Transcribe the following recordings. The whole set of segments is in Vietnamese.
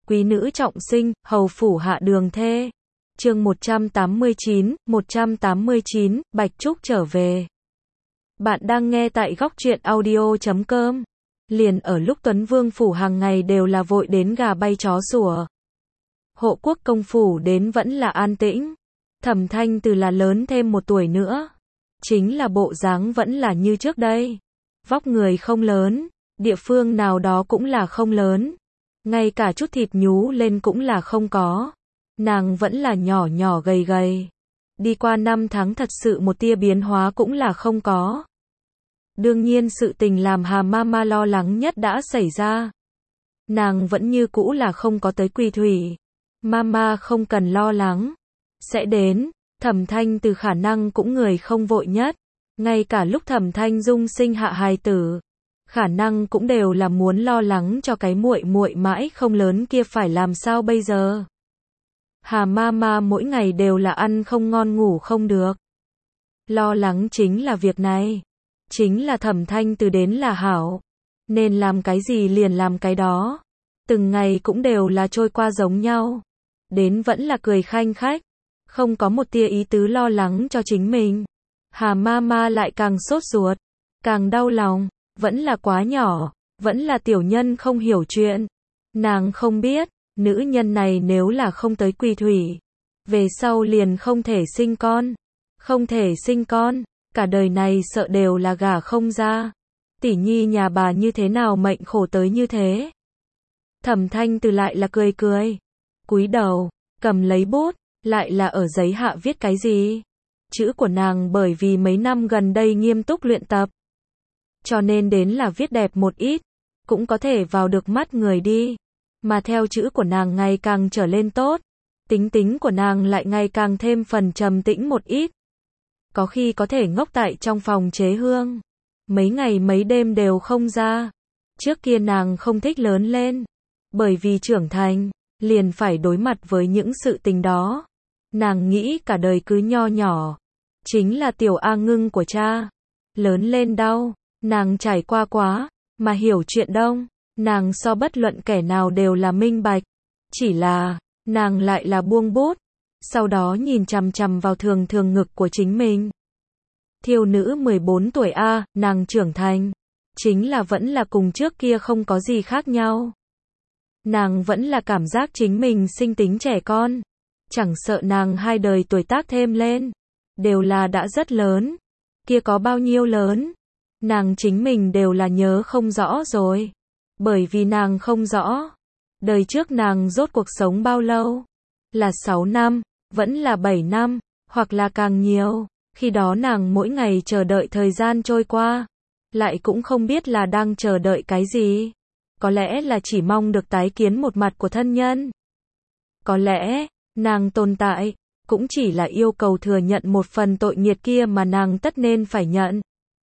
Quý nữ trọng sinh, hầu phủ hạ đường thê. Chương 189, Bạch Trúc trở về. Bạn đang nghe tại góc truyện audio.com. Liền ở lúc Tuấn Vương phủ hàng ngày đều là vội đến gà bay chó sủa. Hộ quốc công phủ đến vẫn là an tĩnh. Thẩm Thanh Từ là lớn thêm một tuổi nữa. Chính là bộ dáng vẫn là như trước đây. Vóc người không lớn, địa phương nào đó cũng là không lớn. Ngay cả chút thịt nhú lên cũng là không có. Nàng vẫn là nhỏ nhỏ gầy gầy. Đi qua 5 tháng thật sự một tia biến hóa cũng là không có. Đương nhiên sự tình làm Hà Mama lo lắng nhất đã xảy ra. Nàng vẫn như cũ là không có tới Quỳ Thủy. Mama không cần lo lắng. Sẽ đến, Thẩm Thanh Từ khả năng cũng người không vội nhất. Ngay cả lúc Thẩm Thanh Dung sinh hạ hài tử, khả năng cũng đều là muốn lo lắng cho cái muội muội mãi không lớn kia phải làm sao bây giờ. Hà Mama mỗi ngày đều là ăn không ngon ngủ không được. Lo lắng chính là việc này. Chính là Thẩm Thanh Từ đến là hảo. Nên làm cái gì liền làm cái đó. Từng ngày cũng đều là trôi qua giống nhau. Đến vẫn là cười khanh khách. Không có một tia ý tứ lo lắng cho chính mình. Hà Mama lại càng sốt ruột. Càng đau lòng. Vẫn là quá nhỏ. Vẫn là tiểu nhân không hiểu chuyện. Nàng không biết. Nữ nhân này nếu là không tới Quỳ Thủy, về sau liền không thể sinh con. Không thể sinh con, cả đời này sợ đều là gả không ra. Tỷ nhi nhà bà như thế nào mệnh khổ tới như thế. Thẩm Thanh Từ lại là cười cười. Cúi đầu, cầm lấy bút, lại là ở giấy hạ viết cái gì. Chữ của nàng bởi vì mấy năm gần đây nghiêm túc luyện tập. Cho nên đến là viết đẹp một ít, cũng có thể vào được mắt người đi. Mà theo chữ của nàng ngày càng trở lên tốt, tính tính của nàng lại ngày càng thêm phần trầm tĩnh một ít. Có khi có thể ngốc tại trong phòng chế hương, mấy ngày mấy đêm đều không ra. Trước kia nàng không thích lớn lên, bởi vì trưởng thành, liền phải đối mặt với những sự tình đó. Nàng nghĩ cả đời cứ nho nhỏ, chính là tiểu A Ngưng của cha. Lớn lên đau, nàng trải qua quá, mà hiểu chuyện đông. Nàng so bất luận kẻ nào đều là minh bạch. Chỉ là, nàng lại là buông bút. Sau đó nhìn chằm chằm vào thường thường ngực của chính mình. Thiêu nữ 14 tuổi A, nàng trưởng thành. Chính là vẫn là cùng trước kia không có gì khác nhau. Nàng vẫn là cảm giác chính mình sinh tính trẻ con. Chẳng sợ nàng hai đời tuổi tác thêm lên. Đều là đã rất lớn. Kia có bao nhiêu lớn. Nàng chính mình đều là nhớ không rõ rồi. Bởi vì nàng không rõ, đời trước nàng rốt cuộc sống bao lâu, là 6 năm, vẫn là 7 năm, hoặc là càng nhiều, khi đó nàng mỗi ngày chờ đợi thời gian trôi qua, lại cũng không biết là đang chờ đợi cái gì, có lẽ là chỉ mong được tái kiến một mặt của thân nhân. Có lẽ, nàng tồn tại, cũng chỉ là yêu cầu thừa nhận một phần tội nghiệt kia mà nàng tất nên phải nhận.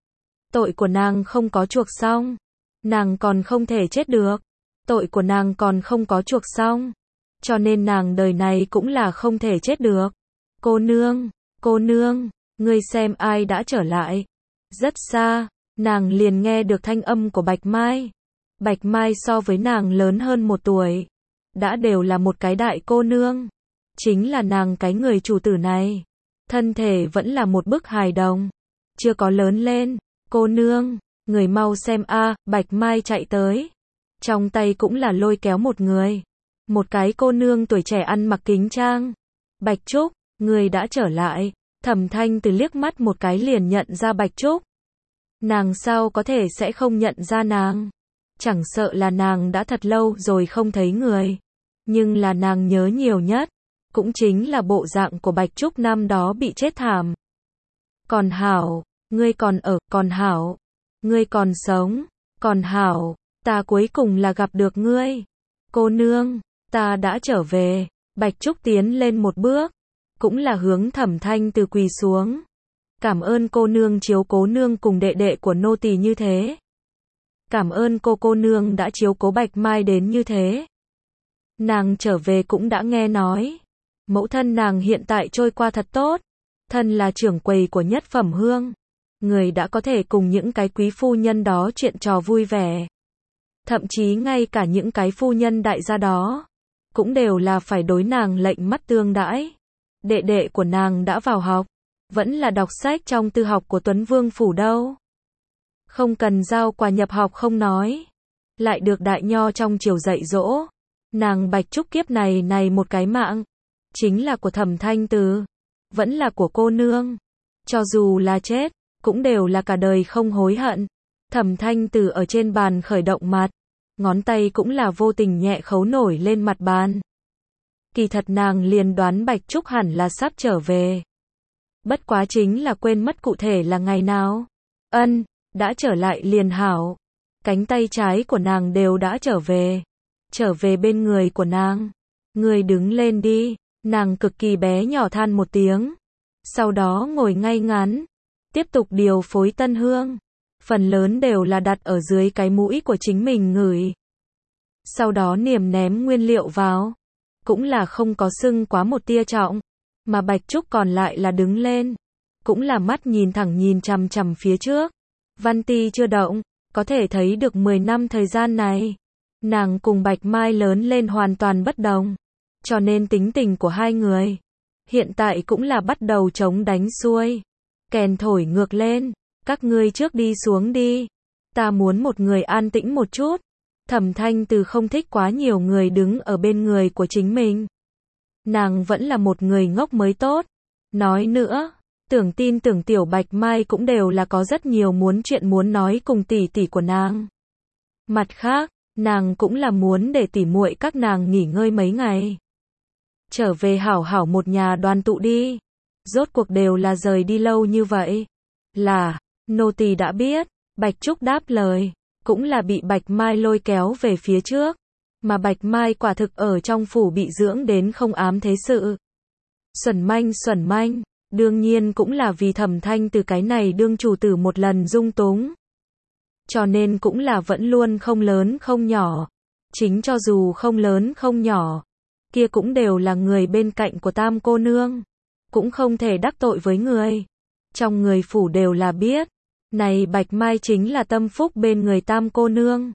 Tội của nàng không có chuộc xong. Nàng còn không thể chết được. Tội của nàng còn không có chuộc xong. Cho nên nàng đời này cũng là không thể chết được. Cô nương, ngươi xem ai đã trở lại. Rất xa, nàng liền nghe được thanh âm của Bạch Mai. Bạch Mai so với nàng lớn hơn 1 tuổi. Đã đều là một cái đại cô nương. Chính là nàng cái người chủ tử này. Thân thể vẫn là một bức hài đồng. Chưa có lớn lên. Cô nương. Người mau xem a, Bạch Mai chạy tới. Trong tay cũng là lôi kéo một người. Một cái cô nương tuổi trẻ ăn mặc kính trang. Bạch Trúc, người đã trở lại. Thẩm Thanh Từ liếc mắt một cái liền nhận ra Bạch Trúc. Nàng sao có thể sẽ không nhận ra nàng. Chẳng sợ là nàng đã thật lâu rồi không thấy người. Nhưng là nàng nhớ nhiều nhất. Cũng chính là bộ dạng của Bạch Trúc năm đó bị chết thảm. Còn hảo, ngươi còn ở, còn hảo. Ngươi còn sống, còn hảo, ta cuối cùng là gặp được ngươi. Cô nương, ta đã trở về. Bạch Trúc tiến lên một bước, cũng là hướng Thẩm Thanh Từ quỳ xuống. Cảm ơn cô nương chiếu cố nương cùng đệ đệ của nô tỳ như thế. Cảm ơn cô nương đã chiếu cố Bạch Mai đến như thế. Nàng trở về cũng đã nghe nói. Mẫu thân nàng hiện tại trôi qua thật tốt. Thân là trưởng quầy của Nhất Phẩm Hương. Người đã có thể cùng những cái quý phu nhân đó chuyện trò vui vẻ. Thậm chí ngay cả những cái phu nhân đại gia đó, cũng đều là phải đối nàng lệnh mắt tương đãi. Đệ đệ của nàng đã vào học, vẫn là đọc sách trong tư học của Tuấn Vương phủ đâu. Không cần giao quà nhập học không nói, lại được đại nho trong triều dạy dỗ. Nàng Bạch Trúc kiếp này một cái mạng, chính là của Thẩm Thanh Từ, vẫn là của cô nương. Cho dù là chết, cũng đều là cả đời không hối hận. Thẩm Thanh Từ ở trên bàn khởi động mặt, ngón tay cũng là vô tình nhẹ khấu nổi lên mặt bàn. Kỳ thật nàng liền đoán Bạch Trúc hẳn là sắp trở về. Bất quá chính là quên mất cụ thể là ngày nào. Ân, đã trở lại liền hảo. Cánh tay trái của nàng đều đã trở về bên người của nàng. Người đứng lên đi, nàng cực kỳ bé nhỏ than một tiếng. Sau đó ngồi ngay ngắn, tiếp tục điều phối tân hương. Phần lớn đều là đặt ở dưới cái mũi của chính mình ngửi. Sau đó ném nguyên liệu vào. Cũng là không có sưng quá một tia trọng. Mà Bạch Trúc còn lại là đứng lên. Cũng là mắt nhìn thẳng nhìn chằm chằm phía trước. Văn ti chưa động, có thể thấy được 10 năm thời gian này. Nàng cùng Bạch Mai lớn lên hoàn toàn bất đồng. Cho nên tính tình của hai người hiện tại cũng là bắt đầu chống đánh xuôi. Kèn thổi ngược lên, các ngươi trước đi xuống đi. Ta muốn một người an tĩnh một chút. Thẩm Thanh Từ không thích quá nhiều người đứng ở bên người của chính mình. Nàng vẫn là một người ngốc mới tốt. Nói nữa, tưởng tin tưởng tiểu Bạch Mai cũng đều là có rất nhiều chuyện muốn nói cùng tỷ tỷ của nàng. Mặt khác, nàng cũng là muốn để tỷ muội các nàng nghỉ ngơi mấy ngày. Trở về hảo hảo một nhà đoàn tụ đi. Rốt cuộc đều là rời đi lâu như vậy. Là, nô tỳ đã biết. Bạch Trúc đáp lời, cũng là bị Bạch Mai lôi kéo về phía trước. Mà Bạch Mai quả thực ở trong phủ bị dưỡng đến không ám thế sự. Xuẩn manh, đương nhiên cũng là vì Thẩm Thanh Từ cái này đương chủ tử một lần dung túng. Cho nên cũng là vẫn luôn không lớn không nhỏ. Chính cho dù không lớn không nhỏ, kia cũng đều là người bên cạnh của Tam cô nương. Cũng không thể đắc tội với người. Trong người phủ đều là biết. Này Bạch Mai chính là tâm phúc bên người Tam cô nương.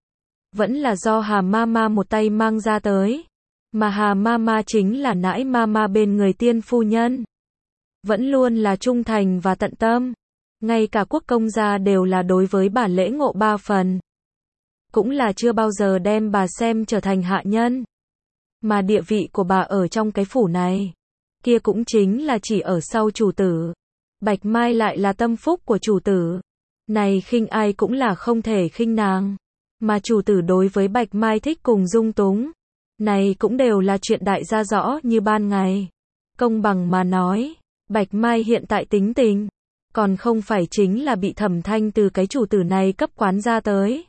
Vẫn là do Hà Mama một tay mang ra tới. Mà Hà Mama chính là nãi Mama bên người tiên phu nhân. Vẫn luôn là trung thành và tận tâm. Ngay cả quốc công gia đều là đối với bà lễ ngộ 3 phần. Cũng là chưa bao giờ đem bà xem trở thành hạ nhân. Mà địa vị của bà ở trong cái phủ này, kia cũng chính là chỉ ở sau chủ tử. Bạch Mai lại là tâm phúc của chủ tử. Này khinh ai cũng là không thể khinh nàng. Mà chủ tử đối với Bạch Mai thích cùng dung túng. Này cũng đều là chuyện đại gia rõ như ban ngày. Công bằng mà nói, Bạch Mai hiện tại tính tình, còn không phải chính là bị Thẩm Thanh Từ cái chủ tử này cấp quán ra tới.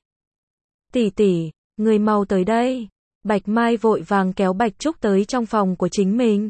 Tỷ tỷ, người mau tới đây. Bạch Mai vội vàng kéo Bạch Trúc tới trong phòng của chính mình.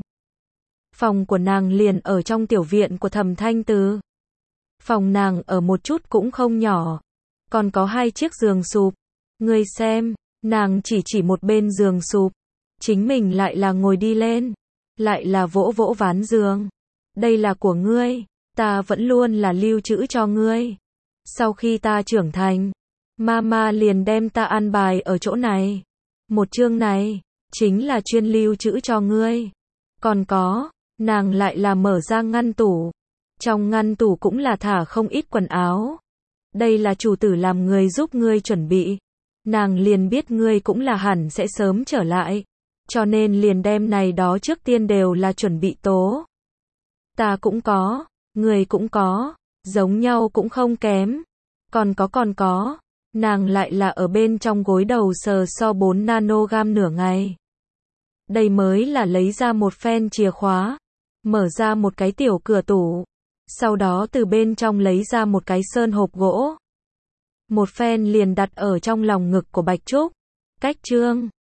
Phòng của nàng liền ở trong tiểu viện của Thẩm Thanh Từ. Phòng nàng ở một chút cũng không nhỏ. Còn có 2 chiếc giường sụp. Ngươi xem, nàng chỉ một bên giường sụp. Chính mình lại là ngồi đi lên. Lại là vỗ ván giường. Đây là của ngươi. Ta vẫn luôn là lưu trữ cho ngươi. Sau khi ta trưởng thành, Mama liền đem ta an bài ở chỗ này. Một chương này, chính là chuyên lưu trữ cho ngươi. Còn có, nàng lại là mở ra ngăn tủ. Trong ngăn tủ cũng là thả không ít quần áo. Đây là chủ tử làm người giúp ngươi chuẩn bị. Nàng liền biết ngươi cũng là hẳn sẽ sớm trở lại. Cho nên liền đem này đó trước tiên đều là chuẩn bị tố. Ta cũng có, người cũng có, giống nhau cũng không kém. Còn có. Nàng lại là ở bên trong gối đầu sờ so 4 nanogam nửa ngày. Đây mới là lấy ra một phen chìa khóa. Mở ra một cái tiểu cửa tủ. Sau đó từ bên trong lấy ra một cái sơn hộp gỗ. Một phen liền đặt ở trong lòng ngực của Bạch Trúc. Cách trương,